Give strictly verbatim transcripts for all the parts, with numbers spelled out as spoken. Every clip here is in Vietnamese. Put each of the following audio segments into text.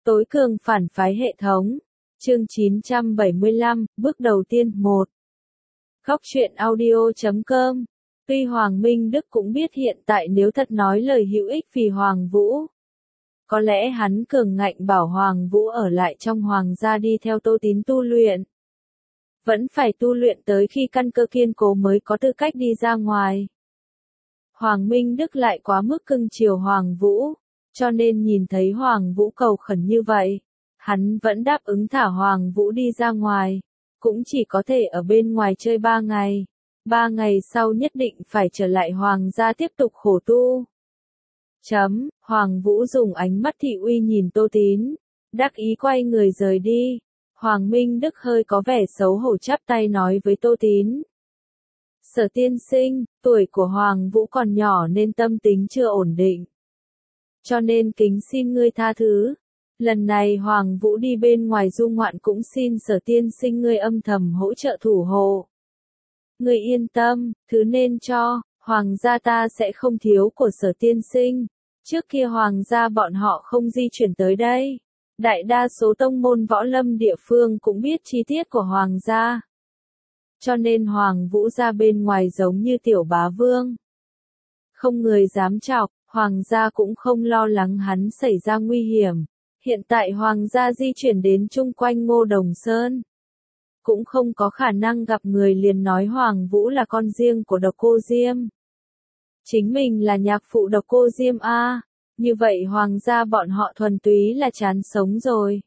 Tối cường phản phái hệ thống. Chương chín trăm bảy mươi lăm, bước đầu tiên một. Góc truyện audio chấm com. Tuy Hoàng Minh Đức cũng biết hiện tại nếu thật nói lời hữu ích vì Hoàng Vũ, có lẽ hắn cường ngạnh bảo Hoàng Vũ ở lại trong Hoàng gia đi theo Tô Tín tu luyện. Vẫn phải tu luyện tới khi căn cơ kiên cố mới có tư cách đi ra ngoài. Hoàng Minh Đức lại quá mức cưng chiều Hoàng Vũ, cho nên nhìn thấy Hoàng Vũ cầu khẩn như vậy, hắn vẫn đáp ứng thả Hoàng Vũ đi ra ngoài, cũng chỉ có thể ở bên ngoài chơi ba ngày. Ba ngày sau nhất định phải trở lại Hoàng gia tiếp tục khổ tu. Chấm, Hoàng Vũ dùng ánh mắt thị uy nhìn Tô Tín, đắc ý quay người rời đi. Hoàng Minh Đức hơi có vẻ xấu hổ chắp tay nói với Tô Tín. Sở tiên sinh, tuổi của Hoàng Vũ còn nhỏ nên tâm tính chưa ổn định. Cho nên kính xin ngươi tha thứ. Lần này Hoàng Vũ đi bên ngoài du ngoạn cũng xin sở tiên sinh ngươi âm thầm hỗ trợ thủ hộ. Ngươi yên tâm, thứ nên cho, Hoàng gia ta sẽ không thiếu của sở tiên sinh. Trước kia Hoàng gia bọn họ không di chuyển tới đây. Đại đa số tông môn võ lâm địa phương cũng biết chi tiết của Hoàng gia. Cho nên Hoàng Vũ ra bên ngoài giống như tiểu bá vương. Không người dám chọc, Hoàng gia cũng không lo lắng hắn xảy ra nguy hiểm. Hiện tại Hoàng gia di chuyển đến chung quanh Ngô Đồng Sơn. Cũng không có khả năng gặp người liền nói Hoàng Vũ là con riêng của Độc Cô Diêm. Chính mình là nhạc phụ Độc Cô Diêm a, như vậy Hoàng gia bọn họ thuần túy là chán sống rồi.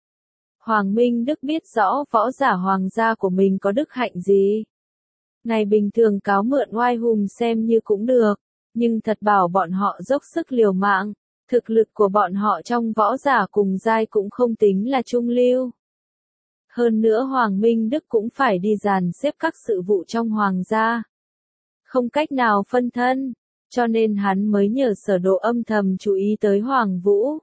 Hoàng Minh Đức biết rõ võ giả Hoàng gia của mình có đức hạnh gì. Ngày bình thường cáo mượn oai hùng xem như cũng được, nhưng thật bảo bọn họ dốc sức liều mạng, thực lực của bọn họ trong võ giả cùng giai cũng không tính là trung lưu. Hơn nữa Hoàng Minh Đức cũng phải đi dàn xếp các sự vụ trong Hoàng gia. Không cách nào phân thân, cho nên hắn mới nhờ Sở Độ âm thầm chú ý tới Hoàng Vũ.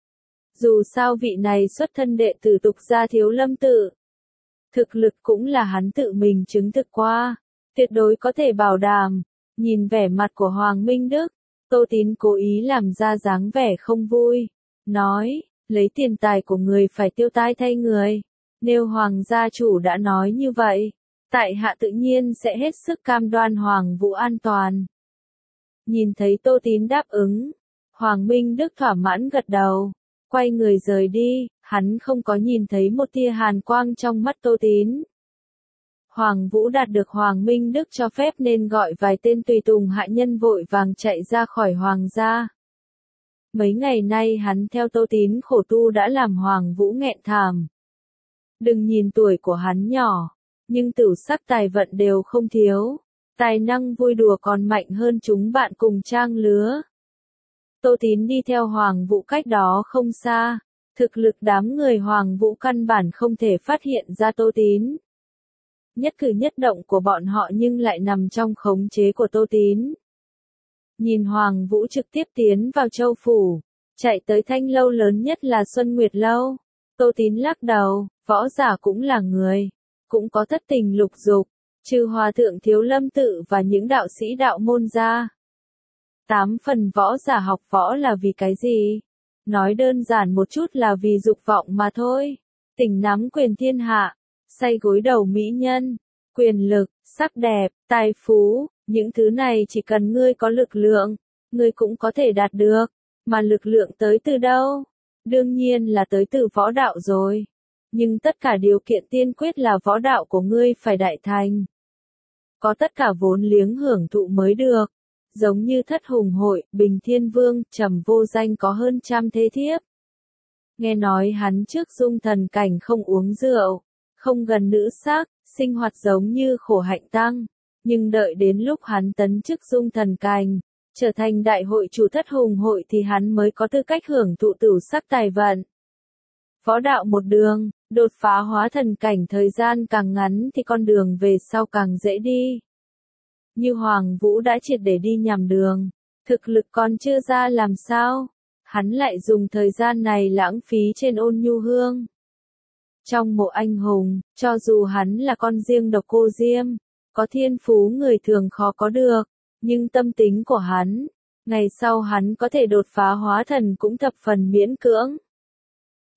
Dù sao vị này xuất thân đệ tử tục gia Thiếu Lâm tự. Thực lực cũng là hắn tự mình chứng thực qua, tuyệt đối có thể bảo đảm. Nhìn vẻ mặt của Hoàng Minh Đức, Tô Tín cố ý làm ra dáng vẻ không vui, nói, lấy tiền tài của người phải tiêu tai thay người. Nếu Hoàng gia chủ đã nói như vậy, tại hạ tự nhiên sẽ hết sức cam đoan Hoàng Vũ an toàn. Nhìn thấy Tô Tín đáp ứng, Hoàng Minh Đức thỏa mãn gật đầu, quay người rời đi, hắn không có nhìn thấy một tia hàn quang trong mắt Tô Tín. Hoàng Vũ đạt được Hoàng Minh Đức cho phép nên gọi vài tên tùy tùng hạ nhân vội vàng chạy ra khỏi Hoàng gia. Mấy ngày nay hắn theo Tô Tín khổ tu đã làm Hoàng Vũ nghẹn thàm. Đừng nhìn tuổi của hắn nhỏ, nhưng tửu sắc tài vận đều không thiếu, tài năng vui đùa còn mạnh hơn chúng bạn cùng trang lứa. Tô Tín đi theo Hoàng Vũ cách đó không xa, thực lực đám người Hoàng Vũ căn bản không thể phát hiện ra Tô Tín. Nhất cử nhất động của bọn họ nhưng lại nằm trong khống chế của Tô Tín. Nhìn Hoàng Vũ trực tiếp tiến vào Châu Phủ, chạy tới thanh lâu lớn nhất là Xuân Nguyệt Lâu. Tô Tín lắc đầu, võ giả cũng là người, cũng có thất tình lục dục, trừ Hòa thượng Thiếu Lâm tự và những đạo sĩ đạo môn ra. Tám phần võ giả học võ là vì cái gì? Nói đơn giản một chút là vì dục vọng mà thôi. Tình nắm quyền thiên hạ, say gối đầu mỹ nhân, quyền lực, sắc đẹp, tài phú, những thứ này chỉ cần ngươi có lực lượng, ngươi cũng có thể đạt được. Mà lực lượng tới từ đâu? Đương nhiên là tới từ võ đạo rồi. Nhưng tất cả điều kiện tiên quyết là võ đạo của ngươi phải đại thành. Có tất cả vốn liếng hưởng thụ mới được. Giống như Thất Hùng Hội, Bình Thiên Vương, Trầm Vô Danh có hơn trăm thế thiếp. Nghe nói hắn trước dung thần cảnh không uống rượu, không gần nữ sắc, sinh hoạt giống như khổ hạnh tăng. Nhưng đợi đến lúc hắn tấn chức dung thần cảnh, trở thành đại hội chủ Thất Hùng Hội thì hắn mới có tư cách hưởng thụ tửu sắc tài vận. Võ đạo một đường, đột phá hóa thần cảnh thời gian càng ngắn thì con đường về sau càng dễ đi. Như Hoàng Vũ đã triệt để đi nhầm đường, thực lực còn chưa ra làm sao, hắn lại dùng thời gian này lãng phí trên Ôn Nhu Hương. Trong mộ anh hùng, cho dù hắn là con riêng Độc Cô Diêm, có thiên phú người thường khó có được, nhưng tâm tính của hắn, ngày sau hắn có thể đột phá hóa thần cũng thập phần miễn cưỡng.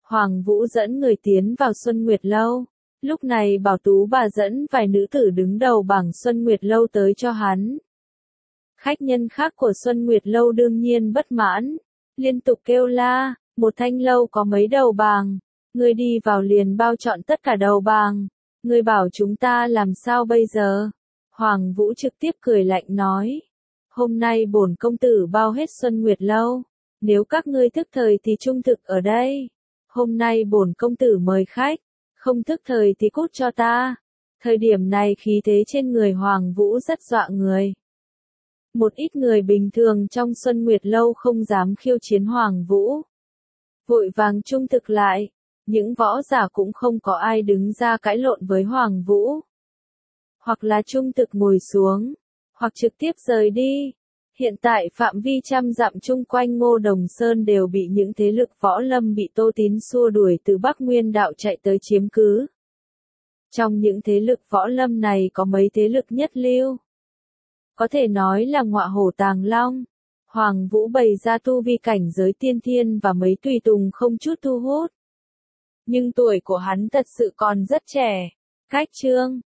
Hoàng Vũ dẫn người tiến vào Xuân Nguyệt Lâu. Lúc này Bảo Tú bà dẫn vài nữ tử đứng đầu bảng Xuân Nguyệt Lâu tới cho hắn. Khách nhân khác của Xuân Nguyệt Lâu đương nhiên bất mãn, liên tục kêu la, một thanh lâu có mấy đầu bàng, ngươi đi vào liền bao trọn tất cả đầu bàng, ngươi bảo chúng ta làm sao bây giờ? Hoàng Vũ trực tiếp cười lạnh nói, hôm nay bổn công tử bao hết Xuân Nguyệt Lâu, nếu các ngươi thức thời thì trung thực ở đây, hôm nay bổn công tử mời khách, không thức thời thì cút cho ta. Thời điểm này khí thế trên người Hoàng Vũ rất dọa người. Một ít người bình thường trong Xuân Nguyệt Lâu không dám khiêu chiến Hoàng Vũ. Vội vàng trung thực lại, những võ giả cũng không có ai đứng ra cãi lộn với Hoàng Vũ. Hoặc là trung thực ngồi xuống, hoặc trực tiếp rời đi. Hiện tại phạm vi trăm dặm chung quanh Ngô Đồng Sơn đều bị những thế lực võ lâm bị Tô Tín xua đuổi từ Bắc Nguyên đạo chạy tới chiếm cứ. Trong những thế lực võ lâm này có mấy thế lực nhất lưu. Có thể nói là ngọa hổ tàng long. Hoàng Vũ bày ra tu vi cảnh giới tiên thiên và mấy tùy tùng không chút thu hút. Nhưng tuổi của hắn thật sự còn rất trẻ. Cách chương